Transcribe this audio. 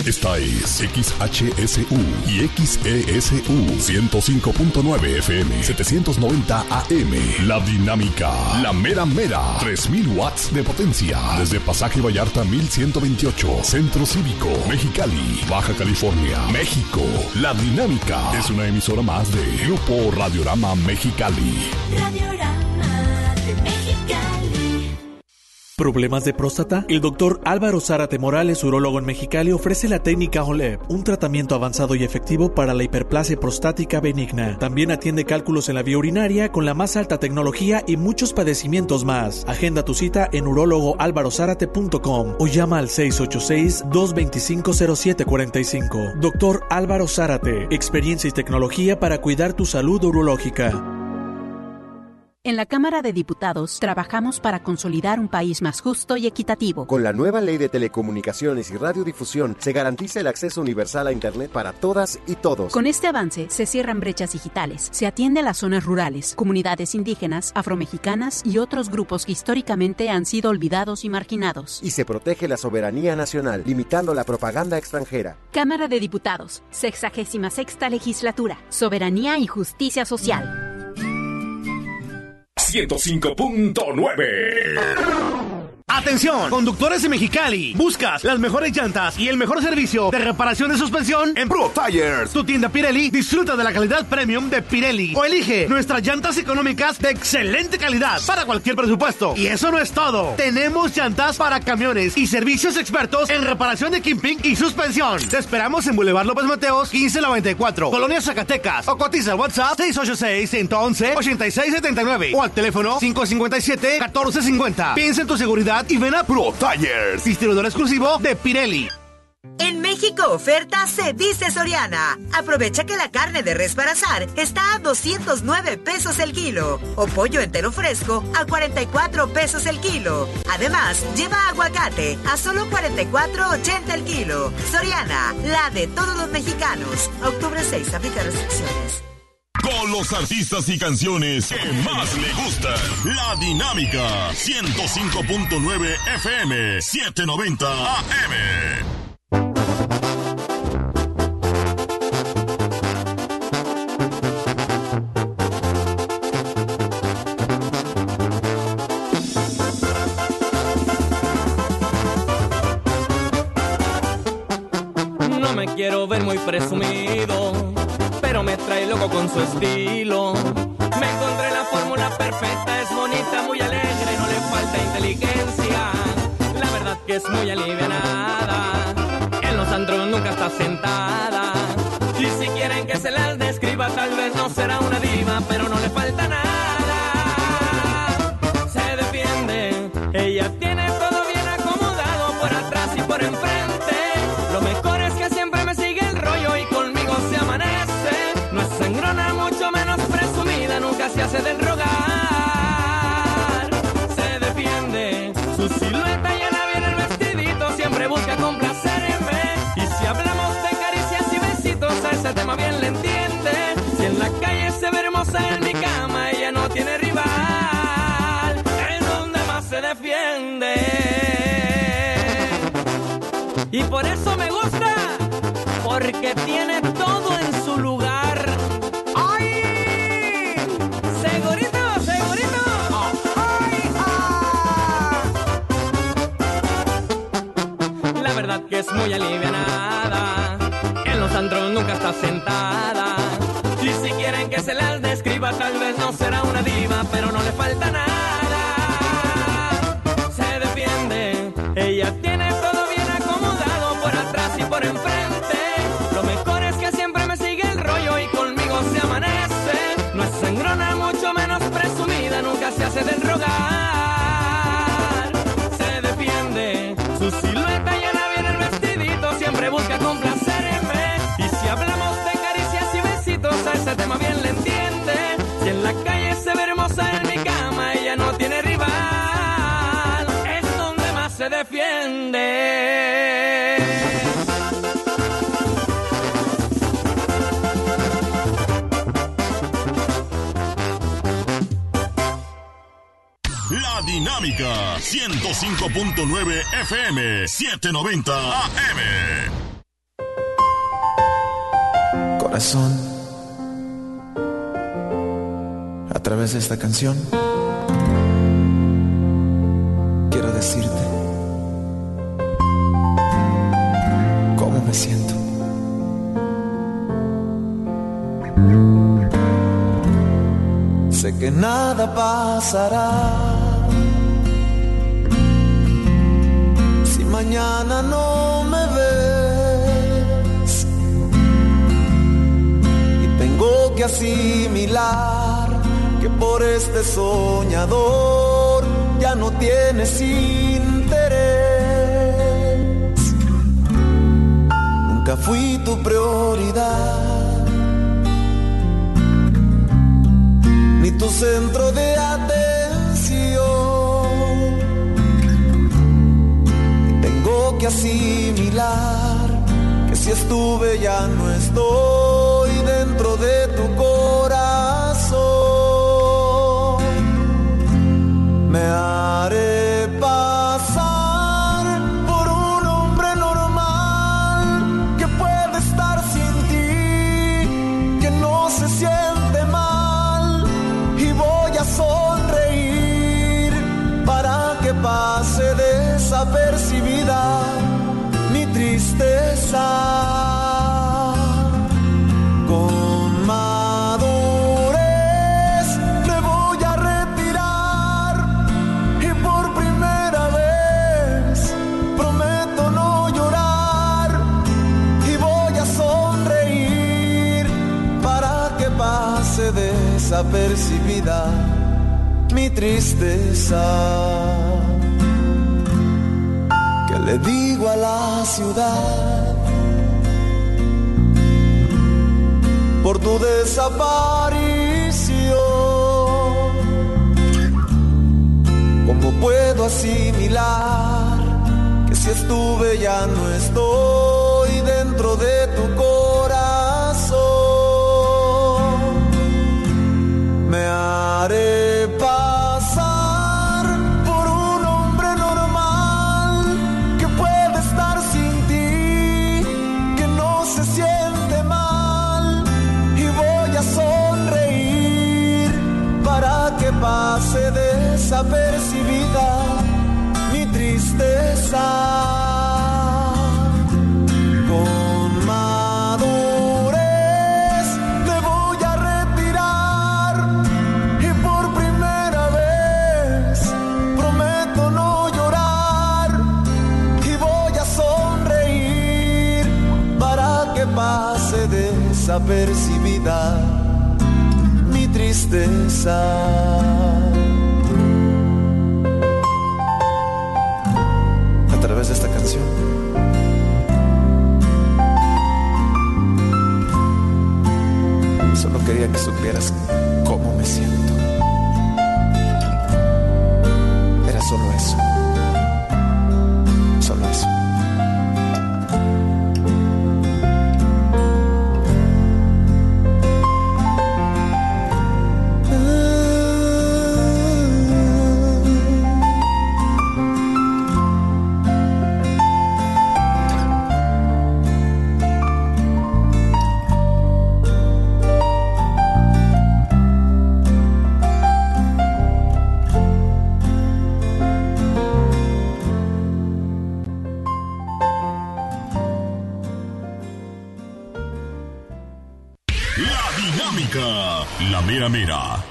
Esta es XHSU y XESU 105.9 FM, 790 AM. La Dinámica, la mera mera, 3000 watts de potencia. Desde Pasaje Vallarta 1128, Centro Cívico, Mexicali, Baja California, México. La Dinámica es una emisora más de Grupo Radiorama Mexicali. Radiorama de Mexicali. ¿Problemas de próstata? El doctor Álvaro Zárate Morales, urólogo en Mexicali, ofrece la técnica OLEP, un tratamiento avanzado y efectivo para la hiperplasia prostática benigna. También atiende cálculos en la vía urinaria con la más alta tecnología y muchos padecimientos más. Agenda tu cita en urólogoalvarozárate.com o llama al 686-225-0745. Doctor Álvaro Zárate, experiencia y tecnología para cuidar tu salud urológica. En la Cámara de Diputados trabajamos para consolidar un país más justo y equitativo. Con la nueva Ley de Telecomunicaciones y Radiodifusión se garantiza el acceso universal a Internet para todas y todos. Con este avance se cierran brechas digitales, se atiende a las zonas rurales, comunidades indígenas, afromexicanas y otros grupos que históricamente han sido olvidados y marginados. Y se protege la soberanía nacional, limitando la propaganda extranjera. Cámara de Diputados, 66ª Legislatura, Soberanía y Justicia Social. 105.9. ¡Atención! Conductores de Mexicali. ¿Buscas las mejores llantas y el mejor servicio de reparación de suspensión? En Pro Tires, tu tienda Pirelli, disfruta de la calidad premium de Pirelli. O elige nuestras llantas económicas de excelente calidad para cualquier presupuesto. Y eso no es todo. Tenemos llantas para camiones y servicios expertos en reparación de kimping y suspensión. Te esperamos en Boulevard López Mateos, 1594, Colonia Zacatecas. O cotiza al WhatsApp 686-111-8679 o al teléfono 557-1450. Piensa en tu seguridad y ven a Pro Tires, distribuidor exclusivo de Pirelli. En México oferta se dice Soriana. Aprovecha que la carne de res para asar está a 209 pesos el kilo o pollo entero fresco a 44 pesos el kilo. Además, lleva aguacate a solo 44.80 el kilo. Soriana, la de todos los mexicanos. Octubre 6, aplica restricciones. Con los artistas y canciones que más le gustan. La Dinámica 105.9 FM 790 AM. No me quiero ver muy presumido, pero me trae loco con su estilo. Me encontré la fórmula perfecta, es bonita, muy alegre, no le falta inteligencia. La verdad que es muy alivianada, en los antros nunca está sentada. Y si quieren que se las describa, tal vez no será una diva, pero no le falta nada. Se defiende, ella tiene todo bien acomodado, por atrás y por enfrente. Lo mejor es que siempre me sigue el rollo y conmigo se amanece. No es sangrona, mucho menos presumida, nunca se hace del rogar. Se defiende, su silueta llena bien el vestidito, siempre busca complacerme. Y si hablamos de caricias y besitos, a ese tema bien le entiende. Si en la calle se ve hermosa, en mi cama ella no tiene rival. Es donde más se defiende. Y por eso me gusta, porque tiene todo en su lugar. ¡Ay! ¡Segurito, segurito! ¡Ay! ¡Ah! La verdad que es muy alivianada, en los antros nunca está sentada. Y si quieren que se las describa, tal vez no será una diva, pero no le falta nada. Se defiende, ella tiene todo bien acomodado, por atrás y por enfrente. Lo mejor es que siempre me sigue el rollo y conmigo se amanece. No es sangrona, mucho menos presumida, nunca se hace del rogar. Se defiende, su silueta llena bien el vestidito, siempre busca complacerme. Y si hablamos de caricias y besitos, a ese tema bien le entiende. Si en la calle se ve hermosa, en mi cama ella no tiene rival. Es donde más se defiende. La Dinámica 105.9 FM 790 AM. Corazón, a través de esta canción quiero decirte cómo me siento. Sé que nada pasará si mañana no me ves, y tengo que asimilar que por este soñador ya no tienes interés. Nunca fui tu prioridad, ni tu centro de atención. Y tengo que asimilar que si estuve ya no estoy dentro de tu corazón. Me haré pasar por un hombre normal que puede estar sin ti, que no se siente mal, y voy a sonreír para que pase desapercibida mi tristeza. Con madurez me voy a retirar y por primera vez prometo no llorar, y voy a sonreír para que pase desapercibida mi tristeza. ¿Qué le digo a la ciudad por tu desaparición? ¿Cómo puedo asimilar que si estuve ya no estoy dentro de tu corazón? Me haré pasar por un hombre normal que puede estar sin ti, que no se siente mal, y voy a sonreír para que pase desapercibida mi tristeza. Con madurez me voy a retirar y por primera vez prometo no llorar, y voy a sonreír para que pase desapercibida mi tristeza. A través de esta canción solo quería que supieras cómo me siento. Era solo eso. Solo eso. La mera mera.